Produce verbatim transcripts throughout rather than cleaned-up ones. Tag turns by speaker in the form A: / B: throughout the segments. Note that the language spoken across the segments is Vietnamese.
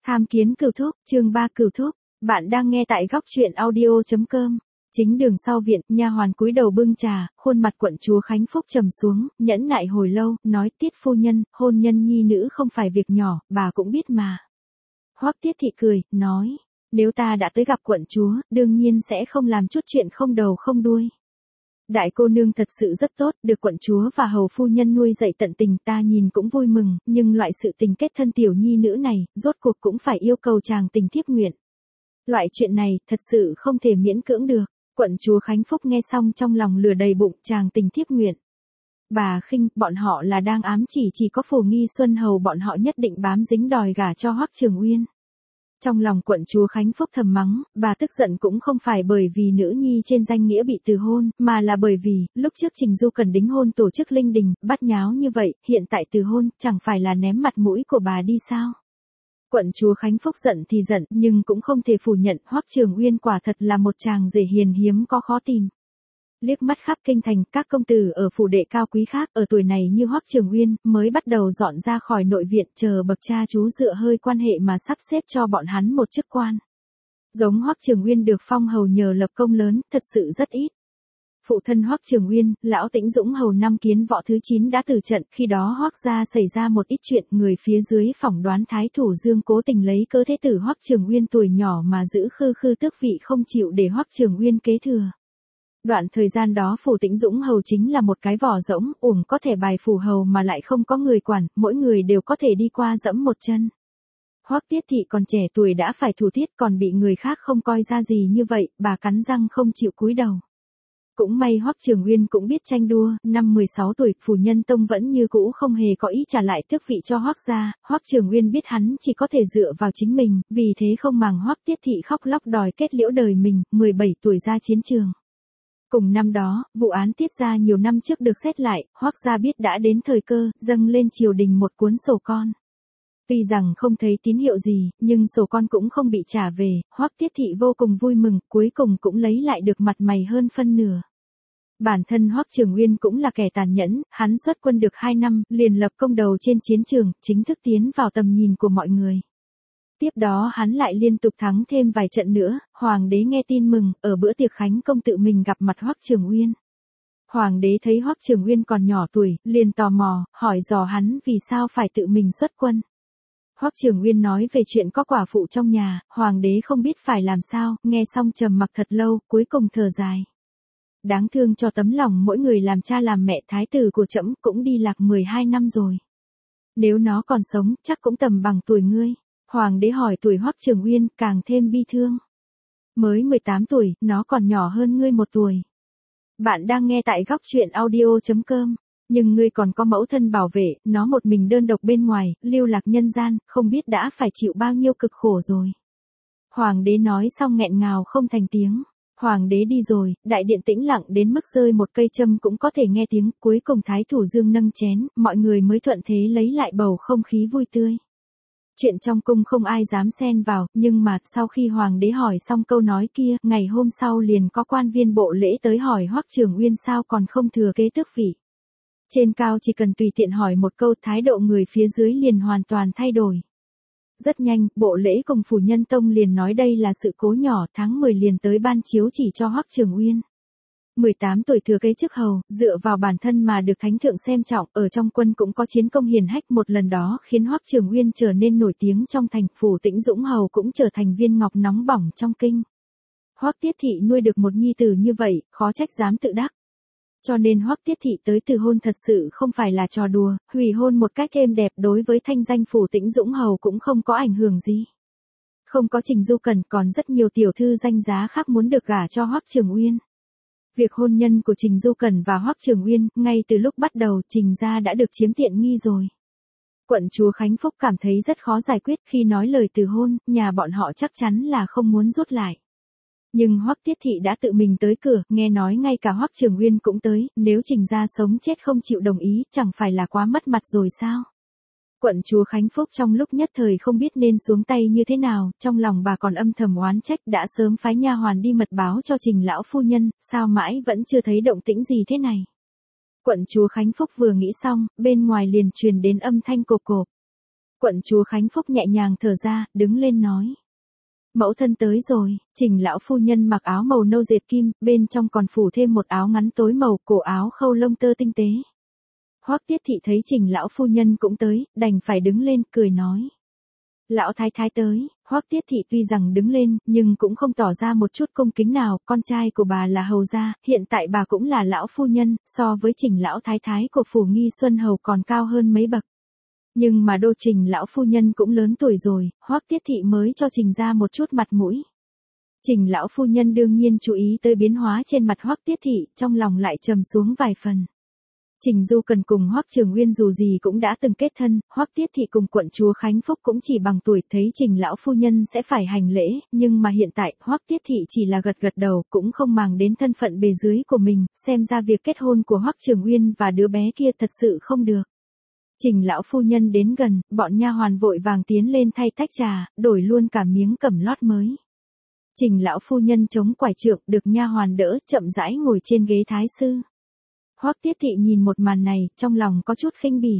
A: Tham kiến cửu thúc, chương ba cửu thúc, bạn đang nghe tại góc truyện audio.com. Chính đường sau viện, nha hoàn cúi đầu bưng trà, khuôn mặt quận chúa Khánh Phúc trầm xuống, nhẫn nại hồi lâu, nói Tiết phu nhân, hôn nhân nhi nữ không phải việc nhỏ, bà cũng biết mà. Hoắc Tiết thị cười, nói, nếu ta đã tới gặp quận chúa, đương nhiên sẽ không làm chút chuyện không đầu không đuôi. Đại cô nương thật sự rất tốt, được quận chúa và hầu phu nhân nuôi dạy tận tình, ta nhìn cũng vui mừng, nhưng loại sự tình kết thân tiểu nhi nữ này, rốt cuộc cũng phải yêu cầu chàng tình thiếp nguyện. Loại chuyện này, thật sự không thể miễn cưỡng được. Quận chúa Khánh Phúc nghe xong trong lòng lửa đầy bụng, chàng tình thiếp nguyện. Bà khinh, bọn họ là đang ám chỉ chỉ có Phù Nghi Xuân hầu bọn họ nhất định bám dính đòi gả cho Hoắc Trường Uyên. Trong lòng quận chúa Khánh Phúc thầm mắng, bà tức giận cũng không phải bởi vì nữ nhi trên danh nghĩa bị từ hôn, mà là bởi vì, lúc trước Trình Du cần đính hôn tổ chức linh đình, bắt nháo như vậy, hiện tại từ hôn, chẳng phải là ném mặt mũi của bà đi sao? Quận chúa Khánh Phúc giận thì giận, nhưng cũng không thể phủ nhận, Hoắc Trường Uyên quả thật là một chàng rể hiền hiếm có khó tìm. Liếc mắt khắp kinh thành, các công tử ở phủ đệ cao quý khác, ở tuổi này như Hoắc Trường Uyên, mới bắt đầu dọn ra khỏi nội viện, chờ bậc cha chú dựa hơi quan hệ mà sắp xếp cho bọn hắn một chức quan. Giống Hoắc Trường Uyên được phong hầu nhờ lập công lớn, thật sự rất ít. Phụ thân Hoắc Trường Uyên, lão Tĩnh Dũng hầu năm Kiến Võ thứ chín đã từ trận, khi đó Hoắc gia xảy ra một ít chuyện, người phía dưới phỏng đoán thái thủ Dương cố tình lấy cớ thế tử Hoắc Trường Uyên tuổi nhỏ mà giữ khư khư tước vị không chịu để Hoắc Trường Uyên kế thừa. Đoạn thời gian đó phủ Tĩnh Dũng hầu chính là một cái vỏ rỗng, uổng có thể bài phủ hầu mà lại không có người quản, mỗi người đều có thể đi qua dẫm một chân. Hoắc Tiết thị còn trẻ tuổi đã phải thủ tiết, còn bị người khác không coi ra gì như vậy, bà cắn răng không chịu cúi đầu. Cũng may Hoắc Trường Uyên cũng biết tranh đua, năm mười sáu tuổi, Phủ Nhân Tông vẫn như cũ không hề có ý trả lại tước vị cho Hoắc gia, Hoắc Trường Uyên biết hắn chỉ có thể dựa vào chính mình, vì thế không màng Hoắc Tiết thị khóc lóc đòi kết liễu đời mình, mười bảy tuổi ra chiến trường. Cùng năm đó, vụ án Tiết gia nhiều năm trước được xét lại, Hoắc gia biết đã đến thời cơ, dâng lên triều đình một cuốn sổ con. Tuy rằng không thấy tín hiệu gì, nhưng sổ con cũng không bị trả về, Hoắc Tiết thị vô cùng vui mừng, cuối cùng cũng lấy lại được mặt mày hơn phân nửa. Bản thân Hoắc Trường Uyên cũng là kẻ tàn nhẫn, hắn xuất quân được hai năm, liền lập công đầu trên chiến trường, chính thức tiến vào tầm nhìn của mọi người. Tiếp đó hắn lại liên tục thắng thêm vài trận nữa, Hoàng đế nghe tin mừng, ở bữa tiệc khánh công tự mình gặp mặt Hoắc Trường Uyên. Hoàng đế thấy Hoắc Trường Uyên còn nhỏ tuổi, liền tò mò, hỏi dò hắn vì sao phải tự mình xuất quân. Hoắc Trường Uyên nói về chuyện có quả phụ trong nhà, Hoàng đế không biết phải làm sao, nghe xong trầm mặc thật lâu, cuối cùng thở dài. Đáng thương cho tấm lòng mỗi người làm cha làm mẹ, thái tử của trẫm cũng đi lạc mười hai năm rồi. Nếu nó còn sống, chắc cũng tầm bằng tuổi ngươi. Hoàng đế hỏi tuổi Hoắc Trường Uyên, càng thêm bi thương. Mới mười tám tuổi, nó còn nhỏ hơn ngươi một tuổi. Bạn đang nghe tại góc truyện audio.com. Nhưng ngươi còn có mẫu thân bảo vệ, nó một mình đơn độc bên ngoài, lưu lạc nhân gian, không biết đã phải chịu bao nhiêu cực khổ rồi. Hoàng đế nói xong nghẹn ngào không thành tiếng. Hoàng đế đi rồi, đại điện tĩnh lặng đến mức rơi một cây châm cũng có thể nghe tiếng, cuối cùng thái thủ Dương nâng chén, mọi người mới thuận thế lấy lại bầu không khí vui tươi. Chuyện trong cung không ai dám xen vào, nhưng mà, sau khi hoàng đế hỏi xong câu nói kia, ngày hôm sau liền có quan viên bộ lễ tới hỏi Hoắc Trường Uyên sao còn không thừa kế tước vị. Trên cao chỉ cần tùy tiện hỏi một câu, thái độ người phía dưới liền hoàn toàn thay đổi. Rất nhanh, bộ lễ cùng Phủ Nhân Tông liền nói đây là sự cố nhỏ, tháng mười liền tới ban chiếu chỉ cho Hoắc Trường Uyên. mười tám tuổi thừa kế chức hầu, dựa vào bản thân mà được thánh thượng xem trọng, ở trong quân cũng có chiến công hiển hách, một lần đó khiến Hoắc Trường Uyên trở nên nổi tiếng trong thành, Phủ Tĩnh Dũng hầu cũng trở thành viên ngọc nóng bỏng trong kinh. Hoắc Tiết thị nuôi được một nhi tử như vậy, khó trách dám tự đắc. Cho nên Hoắc Tiết thị tới từ hôn thật sự không phải là trò đùa, hủy hôn một cách êm đẹp đối với thanh danh Phủ Tĩnh Dũng hầu cũng không có ảnh hưởng gì. Không có Trình Du Cần, còn rất nhiều tiểu thư danh giá khác muốn được gả cho Hoắc Trường Uyên. Việc hôn nhân của Trình Du Cần và Hoắc Trường Uyên, ngay từ lúc bắt đầu Trình gia đã được chiếm tiện nghi rồi. Quận chúa Khánh Phúc cảm thấy rất khó giải quyết, khi nói lời từ hôn, nhà bọn họ chắc chắn là không muốn rút lại. Nhưng Hoắc Tiết thị đã tự mình tới cửa, nghe nói ngay cả Hoắc Trường Uyên cũng tới, nếu Trình gia sống chết không chịu đồng ý, chẳng phải là quá mất mặt rồi sao? Quận chúa Khánh Phúc trong lúc nhất thời không biết nên xuống tay như thế nào, trong lòng bà còn âm thầm oán trách, đã sớm phái nha hoàn đi mật báo cho Trình lão phu nhân, sao mãi vẫn chưa thấy động tĩnh gì thế này. Quận chúa Khánh Phúc vừa nghĩ xong, bên ngoài liền truyền đến âm thanh cộp cộp. Quận chúa Khánh Phúc nhẹ nhàng thở ra, đứng lên nói. Mẫu thân tới rồi. Trình lão phu nhân mặc áo màu nâu dệt kim, bên trong còn phủ thêm một áo ngắn tối màu, cổ áo khâu lông tơ tinh tế. Hoắc Tiết Thị thấy Trình lão phu nhân cũng tới, đành phải đứng lên, cười nói. Lão thái thái tới. Hoắc Tiết Thị tuy rằng đứng lên, nhưng cũng không tỏ ra một chút cung kính nào, con trai của bà là hầu gia, hiện tại bà cũng là lão phu nhân, so với Trình lão thái thái của phủ Nghi Xuân Hầu còn cao hơn mấy bậc. Nhưng mà đô Trình lão phu nhân cũng lớn tuổi rồi, Hoắc Tiết Thị mới cho Trình ra một chút mặt mũi. Trình lão phu nhân đương nhiên chú ý tới biến hóa trên mặt Hoắc Tiết Thị, trong lòng lại trầm xuống vài phần. Trình Du Cần cùng Hoắc Trường Uyên dù gì cũng đã từng kết thân, Hoắc Tiết Thị cùng quận chúa Khánh Phúc cũng chỉ bằng tuổi, thấy Trình lão phu nhân sẽ phải hành lễ, nhưng mà hiện tại Hoắc Tiết Thị chỉ là gật gật đầu, cũng không màng đến thân phận bề dưới của mình, xem ra việc kết hôn của Hoắc Trường Uyên và đứa bé kia thật sự không được. Trình lão phu nhân đến gần, bọn nha hoàn vội vàng tiến lên thay tách trà, đổi luôn cả miếng cẩm lót mới. Trình lão phu nhân chống quải trượng, được nha hoàn đỡ, chậm rãi ngồi trên ghế thái sư. Hoắc Tiết Thị nhìn một màn này, trong lòng có chút khinh bỉ.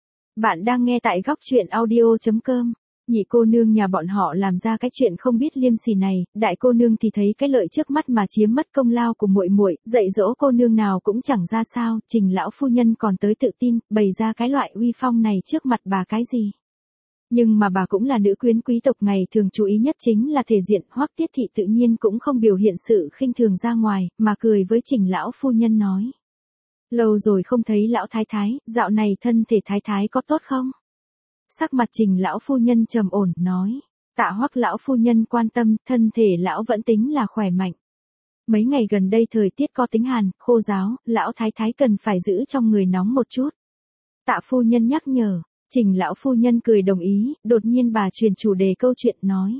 A: Bạn đang nghe tại góc truyện audio chấm com. Nhị cô nương nhà bọn họ làm ra cái chuyện không biết liêm sỉ này, đại cô nương thì thấy cái lợi trước mắt mà chiếm mất công lao của muội muội, dạy dỗ cô nương nào cũng chẳng ra sao, Trình lão phu nhân còn tới tự tin, bày ra cái loại uy phong này trước mặt bà cái gì. Nhưng mà bà cũng là nữ quyến quý tộc, ngày thường chú ý nhất chính là thể diện, Hoắc Tiết Thị tự nhiên cũng không biểu hiện sự khinh thường ra ngoài, mà cười với Trình lão phu nhân nói. Lâu rồi không thấy lão thái thái, dạo này thân thể thái thái có tốt không? Sắc mặt Trình lão phu nhân trầm ổn, nói. Tạ Hoắc lão phu nhân quan tâm, thân thể lão vẫn tính là khỏe mạnh. Mấy ngày gần đây thời tiết có tính hàn, khô ráo, lão thái thái cần phải giữ trong người nóng một chút. Tạ phu nhân nhắc nhở, Trình lão phu nhân cười đồng ý, đột nhiên bà truyền chủ đề câu chuyện nói.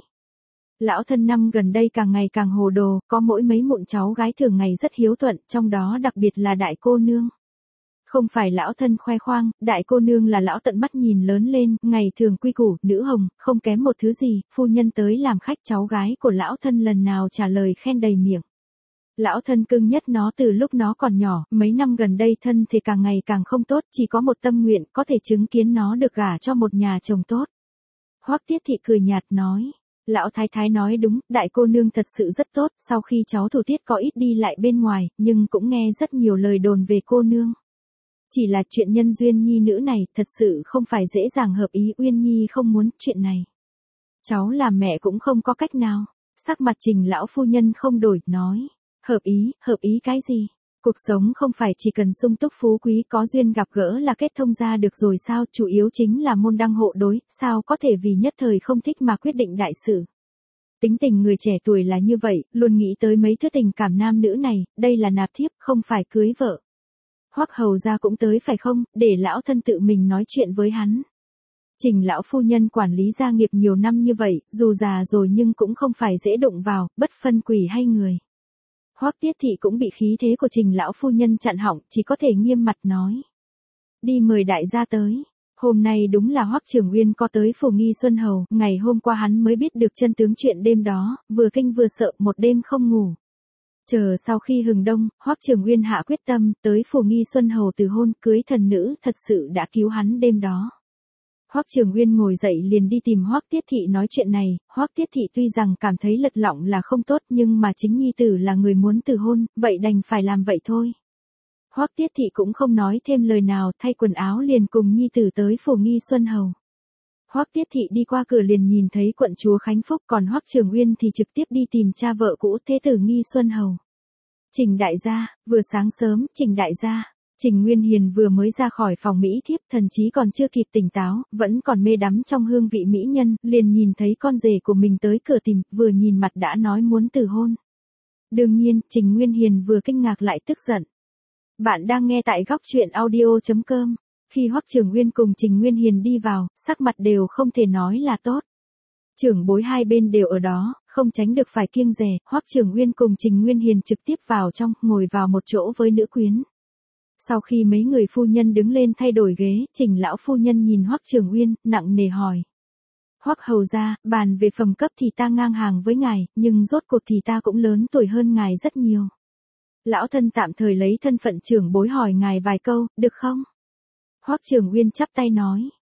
A: Lão thân năm gần đây càng ngày càng hồ đồ, có mỗi mấy mụn cháu gái thường ngày rất hiếu thuận, trong đó đặc biệt là đại cô nương. Không phải lão thân khoe khoang, đại cô nương là lão tận mắt nhìn lớn lên, ngày thường quy củ, nữ hồng, không kém một thứ gì, phu nhân tới làm khách cháu gái của lão thân lần nào trả lời khen đầy miệng. Lão thân cưng nhất nó từ lúc nó còn nhỏ, mấy năm gần đây thân thì càng ngày càng không tốt, chỉ có một tâm nguyện, có thể chứng kiến nó được gả cho một nhà chồng tốt. Hoắc Tiết Thị cười nhạt nói. Lão thái thái nói đúng, đại cô nương thật sự rất tốt, sau khi cháu thủ tiết có ít đi lại bên ngoài, nhưng cũng nghe rất nhiều lời đồn về cô nương. Chỉ là chuyện nhân duyên nhi nữ này, thật sự không phải dễ dàng hợp ý, Uyên Nhi không muốn chuyện này. Cháu làm mẹ cũng không có cách nào. Sắc mặt Trình lão phu nhân không đổi, nói. Hợp ý, hợp ý cái gì? Cuộc sống không phải chỉ cần sung túc phú quý có duyên gặp gỡ là kết thông ra được rồi sao, chủ yếu chính là môn đăng hộ đối, sao có thể vì nhất thời không thích mà quyết định đại sự. Tính tình người trẻ tuổi là như vậy, luôn nghĩ tới mấy thứ tình cảm nam nữ này, đây là nạp thiếp, không phải cưới vợ. Hoắc hầu gia cũng tới phải không, để lão thân tự mình nói chuyện với hắn. Trình lão phu nhân quản lý gia nghiệp nhiều năm như vậy, dù già rồi nhưng cũng không phải dễ đụng vào, bất phân quỷ hay người. Hoắc Tiết Thị cũng bị khí thế của Trình lão phu nhân chặn họng, chỉ có thể nghiêm mặt nói. Đi mời đại gia tới. Hôm nay đúng là Hoắc Trường Uyên có tới phủ Nghi Xuân Hầu, ngày hôm qua hắn mới biết được chân tướng chuyện đêm đó, vừa kinh vừa sợ, một đêm không ngủ. Chờ sau khi hừng đông, Hoắc Trường Uyên hạ quyết tâm, tới phủ Nghi Xuân Hầu từ hôn, cưới thần nữ, thật sự đã cứu hắn đêm đó. Hoắc Trường Uyên ngồi dậy liền đi tìm Hoắc Tiết Thị nói chuyện này, Hoắc Tiết Thị tuy rằng cảm thấy lật lọng là không tốt nhưng mà chính nhi tử là người muốn từ hôn, vậy đành phải làm vậy thôi. Hoắc Tiết Thị cũng không nói thêm lời nào, thay quần áo liền cùng nhi tử tới phủ Nghi Xuân Hầu. Hoắc Tiết Thị đi qua cửa liền nhìn thấy quận chúa Khánh Phúc, còn Hoắc Trường Uyên thì trực tiếp đi tìm cha vợ cũ thế tử Nghi Xuân Hầu. Trình đại gia, vừa sáng sớm, Trình đại gia. Trình Nguyên Hiền vừa mới ra khỏi phòng mỹ thiếp, thần chí còn chưa kịp tỉnh táo, vẫn còn mê đắm trong hương vị mỹ nhân, liền nhìn thấy con rể của mình tới cửa tìm, vừa nhìn mặt đã nói muốn từ hôn. Đương nhiên, Trình Nguyên Hiền vừa kinh ngạc lại tức giận. Bạn đang nghe tại góc truyện audio chấm com. Khi Hoắc Trường Uyên cùng Trình Nguyên Hiền đi vào, sắc mặt đều không thể nói là tốt. Trưởng bối hai bên đều ở đó, không tránh được phải kiêng dè, Hoắc Trường Uyên cùng Trình Nguyên Hiền trực tiếp vào trong, ngồi vào một chỗ với nữ quyến. Sau khi mấy người phu nhân đứng lên thay đổi ghế, Trình lão phu nhân nhìn Hoắc Trường Uyên, nặng nề hỏi. Hoắc hầu gia, bàn về phẩm cấp thì ta ngang hàng với ngài, nhưng rốt cuộc thì ta cũng lớn tuổi hơn ngài rất nhiều. Lão thân tạm thời lấy thân phận trưởng bối hỏi ngài vài câu, được không? Hoắc Trường Uyên chắp tay nói.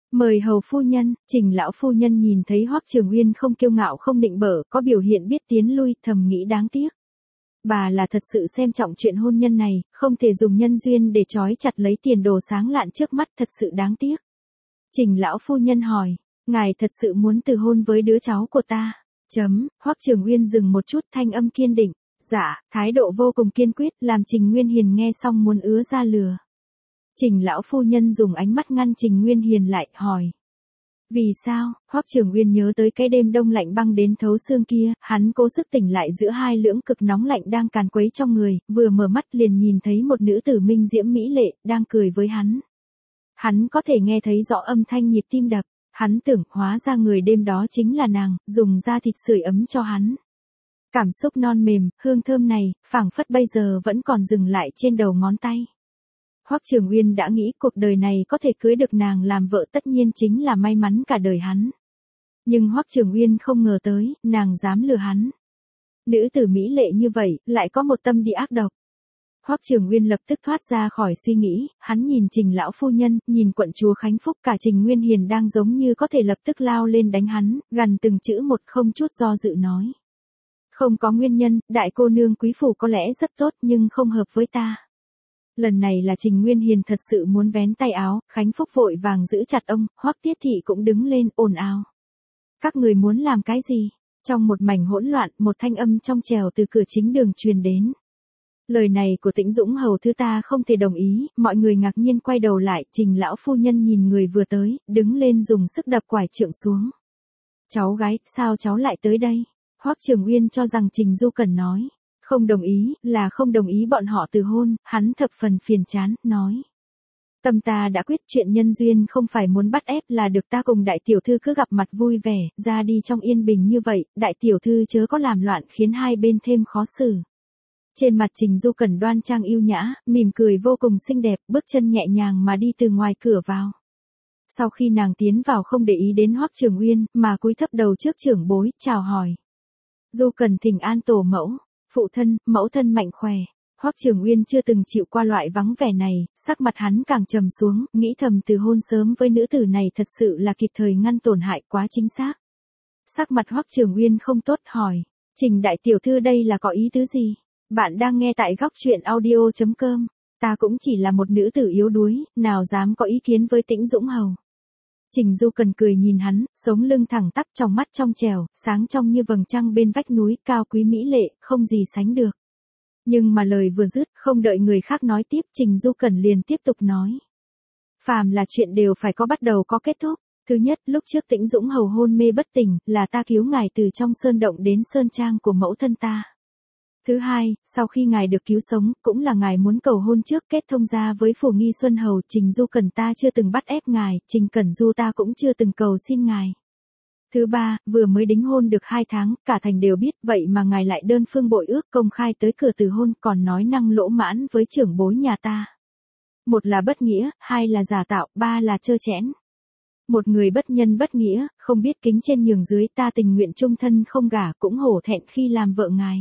A: Mời hầu phu nhân. Trình lão phu nhân nhìn thấy Hoắc Trường Uyên không kiêu ngạo không định bợ, có biểu hiện biết tiến lui, thầm nghĩ đáng tiếc. Bà là thật sự xem trọng chuyện hôn nhân này, không thể dùng nhân duyên để trói chặt lấy tiền đồ sáng lạn trước mắt, thật sự đáng tiếc. Trình lão phu nhân hỏi, ngài thật sự muốn từ hôn với đứa cháu của ta? Chấm, Hoắc Trường Uyên dừng một chút, thanh âm kiên định. Dạ, thái độ vô cùng kiên quyết, làm Trình Nguyên Hiền nghe xong muốn ứa ra lừa. Trình lão phu nhân dùng ánh mắt ngăn Trình Nguyên Hiền lại, hỏi. Vì sao? Hoắc Trường Uyên nhớ tới cái đêm đông lạnh băng đến thấu xương kia, hắn cố sức tỉnh lại giữa hai lưỡng cực nóng lạnh đang càn quấy trong người, vừa mở mắt liền nhìn thấy một nữ tử minh diễm mỹ lệ, đang cười với hắn. Hắn có thể nghe thấy rõ âm thanh nhịp tim đập, hắn tưởng hóa ra người đêm đó chính là nàng, dùng da thịt sưởi ấm cho hắn. Cảm xúc non mềm, hương thơm này, phảng phất bây giờ vẫn còn dừng lại trên đầu ngón tay. Hoắc Trường Uyên đã nghĩ cuộc đời này có thể cưới được nàng làm vợ tất nhiên chính là may mắn cả đời hắn. Nhưng Hoắc Trường Uyên không ngờ tới, nàng dám lừa hắn. Nữ tử mỹ lệ như vậy, lại có một tâm địa ác độc. Hoắc Trường Uyên lập tức thoát ra khỏi suy nghĩ, hắn nhìn Trình lão phu nhân, nhìn quận chúa Khánh Phúc, cả Trình Nguyên Hiền đang giống như có thể lập tức lao lên đánh hắn, gần từng chữ một không chút do dự nói. Không có nguyên nhân, đại cô nương quý phủ có lẽ rất tốt nhưng không hợp với ta. Lần này là Trình Nguyên Hiền thật sự muốn vén tay áo, Khánh Phúc vội vàng giữ chặt ông, Hoắc Tiết Thị cũng đứng lên ồn ào. Các người muốn làm cái gì? Trong một mảnh hỗn loạn, một thanh âm trong trèo từ cửa chính đường truyền đến. Lời này của Tĩnh Dũng hầu thứ ta không thể đồng ý, mọi người ngạc nhiên quay đầu lại, Trình lão phu nhân nhìn người vừa tới, đứng lên dùng sức đập quải trượng xuống. Cháu gái, sao cháu lại tới đây? Hoắc Trường Uyên cho rằng Trình Du Cẩn nói. Không đồng ý, là không đồng ý bọn họ từ hôn, hắn thập phần phiền chán, nói. Tâm ta đã quyết chuyện nhân duyên không phải muốn bắt ép là được ta cùng đại tiểu thư cứ gặp mặt vui vẻ, ra đi trong yên bình như vậy, đại tiểu thư chớ có làm loạn khiến hai bên thêm khó xử. Trên mặt Trình Du Cẩn đoan trang yêu nhã, mỉm cười vô cùng xinh đẹp, bước chân nhẹ nhàng mà đi từ ngoài cửa vào. Sau khi nàng tiến vào không để ý đến Hoắc Trường Uyên, mà cúi thấp đầu trước trưởng bối, chào hỏi. Du Cẩn thỉnh an tổ mẫu. Phụ thân, mẫu thân mạnh khỏe. Hoắc Trường Uyên chưa từng chịu qua loại vắng vẻ này, sắc mặt hắn càng trầm xuống, nghĩ thầm từ hôn sớm với nữ tử này thật sự là kịp thời ngăn tổn hại quá chính xác. Sắc mặt Hoắc Trường Uyên không tốt, hỏi, Trình đại tiểu thư đây là có ý tứ gì? Bạn đang nghe tại góc truyện audio chấm com. Ta cũng chỉ là một nữ tử yếu đuối, nào dám có ý kiến với Tĩnh Dũng hầu. Trình Du Cần cười nhìn hắn, sống lưng thẳng tắp, trong mắt trong trèo, sáng trong như vầng trăng bên vách núi, cao quý mỹ lệ, không gì sánh được. Nhưng mà lời vừa dứt, không đợi người khác nói tiếp, Trình Du Cần liền tiếp tục nói. Phàm là chuyện đều phải có bắt đầu có kết thúc. Thứ nhất, lúc trước Tĩnh Dũng hầu hôn mê bất tỉnh, là ta cứu ngài từ trong sơn động đến sơn trang của mẫu thân ta. Thứ hai, sau khi ngài được cứu sống, cũng là ngài muốn cầu hôn trước kết thông gia với Phù Nghi Xuân hầu, Trình Du Cần ta chưa từng bắt ép ngài, Trình Cẩn Du ta cũng chưa từng cầu xin ngài. Thứ ba, vừa mới đính hôn được hai tháng, cả thành đều biết, vậy mà ngài lại đơn phương bội ước công khai tới cửa từ hôn, còn nói năng lỗ mãn với trưởng bối nhà ta. Một là bất nghĩa, hai là giả tạo, ba là trơ trẽn. Một người bất nhân bất nghĩa, không biết kính trên nhường dưới, ta tình nguyện chung thân không gả, cũng hổ thẹn khi làm vợ ngài.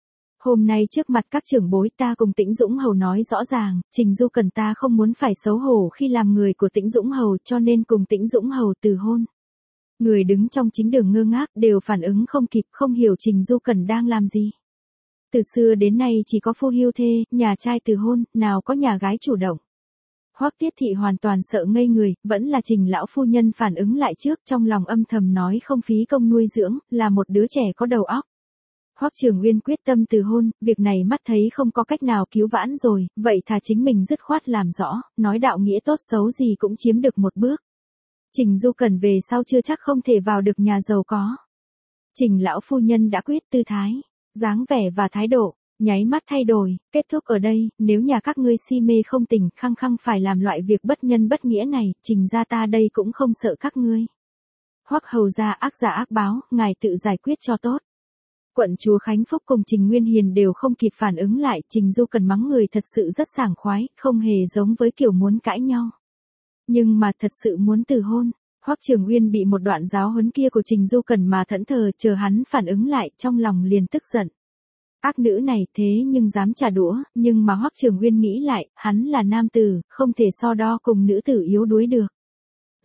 A: Hôm nay trước mặt các trưởng bối ta cùng Tĩnh Dũng hầu nói rõ ràng, Trình Du Cần ta không muốn phải xấu hổ khi làm người của Tĩnh Dũng hầu, cho nên cùng Tĩnh Dũng hầu từ hôn. Người đứng trong chính đường ngơ ngác đều phản ứng không kịp, không hiểu Trình Du Cần đang làm gì. Từ xưa đến nay chỉ có phu hưu thê, nhà trai từ hôn, nào có nhà gái chủ động. Hoắc Tiết Thị hoàn toàn sợ ngây người, vẫn là Trình lão phu nhân phản ứng lại trước, trong lòng âm thầm nói không phí công nuôi dưỡng, là một đứa trẻ có đầu óc. Hoắc Trường Uyên quyết tâm từ hôn, việc này mắt thấy không có cách nào cứu vãn rồi, vậy thà chính mình dứt khoát làm rõ, nói đạo nghĩa tốt xấu gì cũng chiếm được một bước. Trình Du Cần về sau chưa chắc không thể vào được nhà giàu có. Trình lão phu nhân đã quyết, tư thái, dáng vẻ và thái độ, nháy mắt thay đổi, kết thúc ở đây, nếu nhà các ngươi si mê không tỉnh, khăng khăng phải làm loại việc bất nhân bất nghĩa này, Trình gia ta đây cũng không sợ các ngươi. Hoắc hầu gia ác giả ác báo, ngài tự giải quyết cho tốt. Quận chúa Khánh Phúc cùng Trình Nguyên Hiền đều không kịp phản ứng lại, Trình Du Cần mắng người thật sự rất sảng khoái, không hề giống với kiểu muốn cãi nhau. Nhưng mà thật sự muốn từ hôn, Hoắc Trường Uyên bị một đoạn giáo huấn kia của Trình Du Cần mà thẫn thờ, chờ hắn phản ứng lại, trong lòng liền tức giận. Ác nữ này thế nhưng dám trả đũa, nhưng mà Hoắc Trường Uyên nghĩ lại, hắn là nam tử, không thể so đo cùng nữ tử yếu đuối được.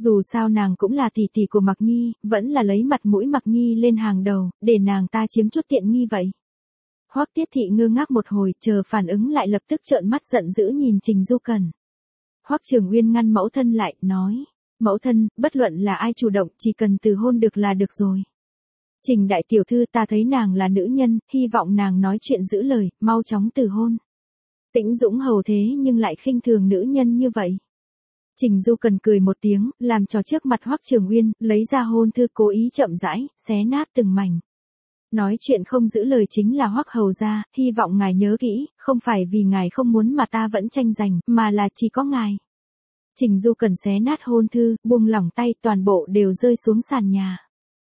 A: Dù sao nàng cũng là tỷ tỷ của Mạc Nhi, vẫn là lấy mặt mũi Mạc Nhi lên hàng đầu, để nàng ta chiếm chút tiện nghi vậy. Hoắc Tiết Thị ngơ ngác một hồi, chờ phản ứng lại lập tức trợn mắt giận dữ nhìn Trình Du Cần. Hoắc Trường Uyên ngăn mẫu thân lại, nói, mẫu thân, bất luận là ai chủ động, chỉ cần từ hôn được là được rồi. Trình đại tiểu thư, ta thấy nàng là nữ nhân, hy vọng nàng nói chuyện giữ lời, mau chóng từ hôn. Tĩnh Dũng hầu thế nhưng lại khinh thường nữ nhân như vậy. Trình Du Cần cười một tiếng, làm trò trước mặt Hoắc Trường Uyên, lấy ra hôn thư cố ý chậm rãi, xé nát từng mảnh. Nói chuyện không giữ lời chính là Hoắc hầu gia, hy vọng ngài nhớ kỹ, không phải vì ngài không muốn mà ta vẫn tranh giành, mà là chỉ có ngài. Trình Du Cần xé nát hôn thư, buông lỏng tay, toàn bộ đều rơi xuống sàn nhà.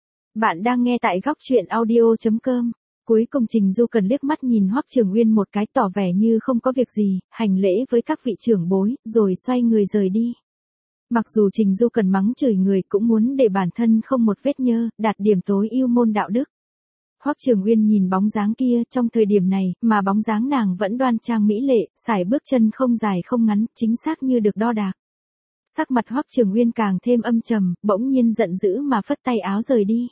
A: Bạn đang nghe tại góc truyện audio chấm com. Cuối cùng Trình Du Cần liếc mắt nhìn Hoắc Trường Uyên một cái, tỏ vẻ như không có việc gì, hành lễ với các vị trưởng bối, rồi xoay người rời đi. Mặc dù Trình Du Cần mắng chửi người cũng muốn để bản thân không một vết nhơ, đạt điểm tối ưu môn đạo đức. Hoắc Trường Uyên nhìn bóng dáng kia, trong thời điểm này, mà bóng dáng nàng vẫn đoan trang mỹ lệ, sải bước chân không dài không ngắn, chính xác như được đo đạc. Sắc mặt Hoắc Trường Uyên càng thêm âm trầm, bỗng nhiên giận dữ mà phất tay áo rời đi.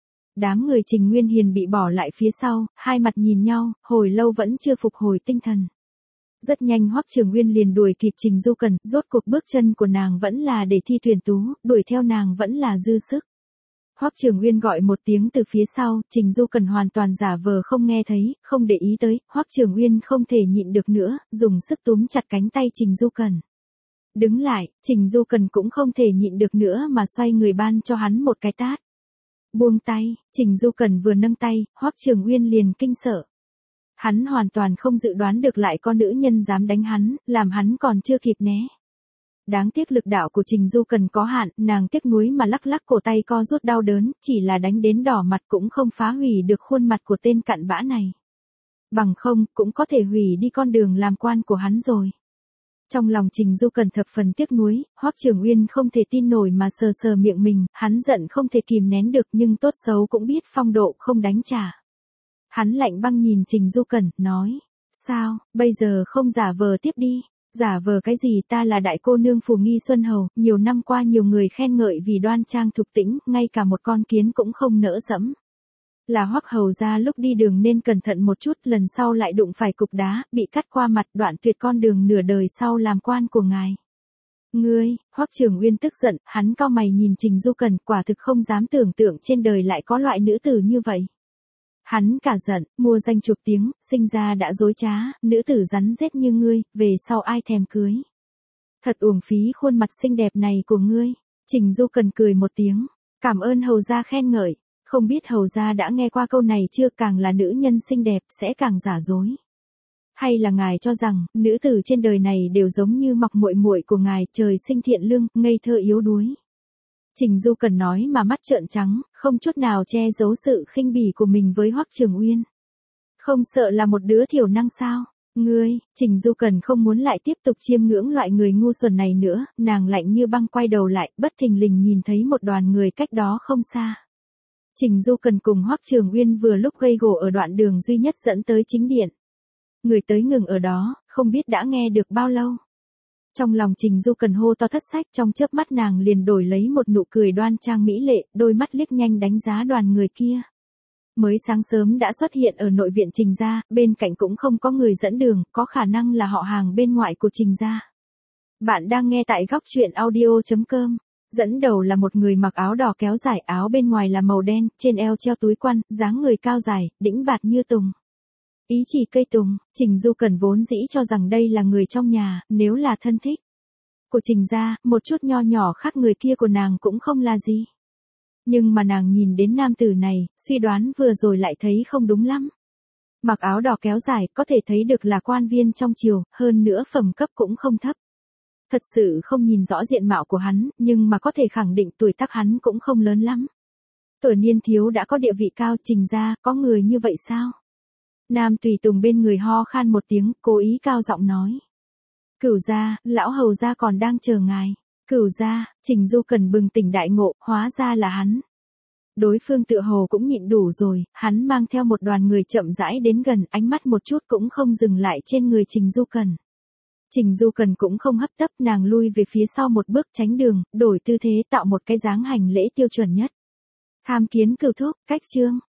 A: Đám người Trình Nguyên Hiền bị bỏ lại phía sau, hai mặt nhìn nhau, hồi lâu vẫn chưa phục hồi tinh thần. Rất nhanh Hoắc Trường Uyên liền đuổi kịp Trình Du Cần, rốt cuộc bước chân của nàng vẫn là để thi tuyển tú, đuổi theo nàng vẫn là dư sức. Hoắc Trường Uyên gọi một tiếng từ phía sau, Trình Du Cần hoàn toàn giả vờ không nghe thấy, không để ý tới, Hoắc Trường Uyên không thể nhịn được nữa, dùng sức túm chặt cánh tay Trình Du Cần. Đứng lại, Trình Du Cần cũng không thể nhịn được nữa mà xoay người ban cho hắn một cái tát. Buông tay, Trình Du Cần vừa nâng tay, Hoắc Trường Uyên liền kinh sợ. Hắn hoàn toàn không dự đoán được lại có nữ nhân dám đánh hắn, làm hắn còn chưa kịp né. Đáng tiếc lực đạo của Trình Du Cần có hạn, nàng tiếc nuối mà lắc lắc cổ tay co rút đau đớn, chỉ là đánh đến đỏ mặt cũng không phá hủy được khuôn mặt của tên cặn bã này. Bằng không, cũng có thể hủy đi con đường làm quan của hắn rồi. Trong lòng Trình Du Cần thập phần tiếc nuối, Hoắc Trường Uyên không thể tin nổi mà sờ sờ miệng mình, hắn giận không thể kìm nén được nhưng tốt xấu cũng biết phong độ không đánh trả. Hắn lạnh băng nhìn Trình Du Cần, nói, sao, bây giờ không giả vờ tiếp đi. Giả vờ cái gì, ta là đại cô nương Phù Nghi Xuân Hầu, nhiều năm qua nhiều người khen ngợi vì đoan trang thục tĩnh, ngay cả một con kiến cũng không nỡ dẫm. Là Hoắc hầu gia lúc đi đường nên cẩn thận một chút, lần sau lại đụng phải cục đá, bị cắt qua mặt, đoạn tuyệt con đường nửa đời sau làm quan của ngài. Ngươi, Hoắc Trường Uyên tức giận, hắn cau mày nhìn Trình Du Cần, quả thực không dám tưởng tượng trên đời lại có loại nữ tử như vậy. Hắn cả giận, mua danh chục tiếng, sinh ra đã dối trá, nữ tử rắn rết như ngươi, về sau ai thèm cưới. Thật uổng phí khuôn mặt xinh đẹp này của ngươi. Trình Du Cần cười một tiếng, cảm ơn hầu gia khen ngợi, không biết hầu gia đã nghe qua câu này chưa, càng là nữ nhân xinh đẹp sẽ càng giả dối. Hay là ngài cho rằng, nữ tử trên đời này đều giống như Mộc muội muội của ngài, trời sinh thiện lương, ngây thơ yếu đuối. Trình Du Cần nói mà mắt trợn trắng, không chút nào che giấu sự khinh bỉ của mình với Hoắc Trường Uyên. Không sợ là một đứa thiểu năng sao? Ngươi, Trình Du Cần không muốn lại tiếp tục chiêm ngưỡng loại người ngu xuẩn này nữa, nàng lạnh như băng quay đầu lại, bất thình lình nhìn thấy một đoàn người cách đó không xa. Trình Du Cần cùng Hoắc Trường Uyên vừa lúc gây gổ ở đoạn đường duy nhất dẫn tới chính điện. Người tới ngừng ở đó, không biết đã nghe được bao lâu. Trong lòng Trình Du Cần hô to thất sách, trong chớp mắt nàng liền đổi lấy một nụ cười đoan trang mỹ lệ, đôi mắt liếc nhanh đánh giá đoàn người kia. Mới sáng sớm đã xuất hiện ở nội viện Trình gia, bên cạnh cũng không có người dẫn đường, có khả năng là họ hàng bên ngoại của Trình gia. Bạn đang nghe tại góc truyện audio chấm com. Dẫn đầu là một người mặc áo đỏ kéo dài, áo bên ngoài là màu đen, trên eo treo túi quan, dáng người cao dài, đĩnh bạt như tùng. Ý chỉ cây tùng, Trình Du Cần vốn dĩ cho rằng đây là người trong nhà, nếu là thân thích của Trình gia, một chút nho nhỏ khác người kia của nàng cũng không là gì. Nhưng mà nàng nhìn đến nam tử này, suy đoán vừa rồi lại thấy không đúng lắm. Mặc áo đỏ kéo dài, có thể thấy được là quan viên trong triều, hơn nữa phẩm cấp cũng không thấp. Thật sự không nhìn rõ diện mạo của hắn, nhưng mà có thể khẳng định tuổi tác hắn cũng không lớn lắm. Tuổi niên thiếu đã có địa vị cao, Trình gia, có người như vậy sao? Nam tùy tùng bên người ho khan một tiếng, cố ý cao giọng nói. Cửu gia, lão hầu gia còn đang chờ ngài. Cửu gia, Trình Du Cần bừng tỉnh đại ngộ, hóa ra là hắn. Đối phương tựa hồ cũng nhịn đủ rồi, hắn mang theo một đoàn người chậm rãi đến gần, ánh mắt một chút cũng không dừng lại trên người Trình Du Cần. Trình Du Cần cũng không hấp tấp, nàng lui về phía sau một bước tránh đường, đổi tư thế tạo một cái dáng hành lễ tiêu chuẩn nhất. Tham kiến cửu thúc, cách chương.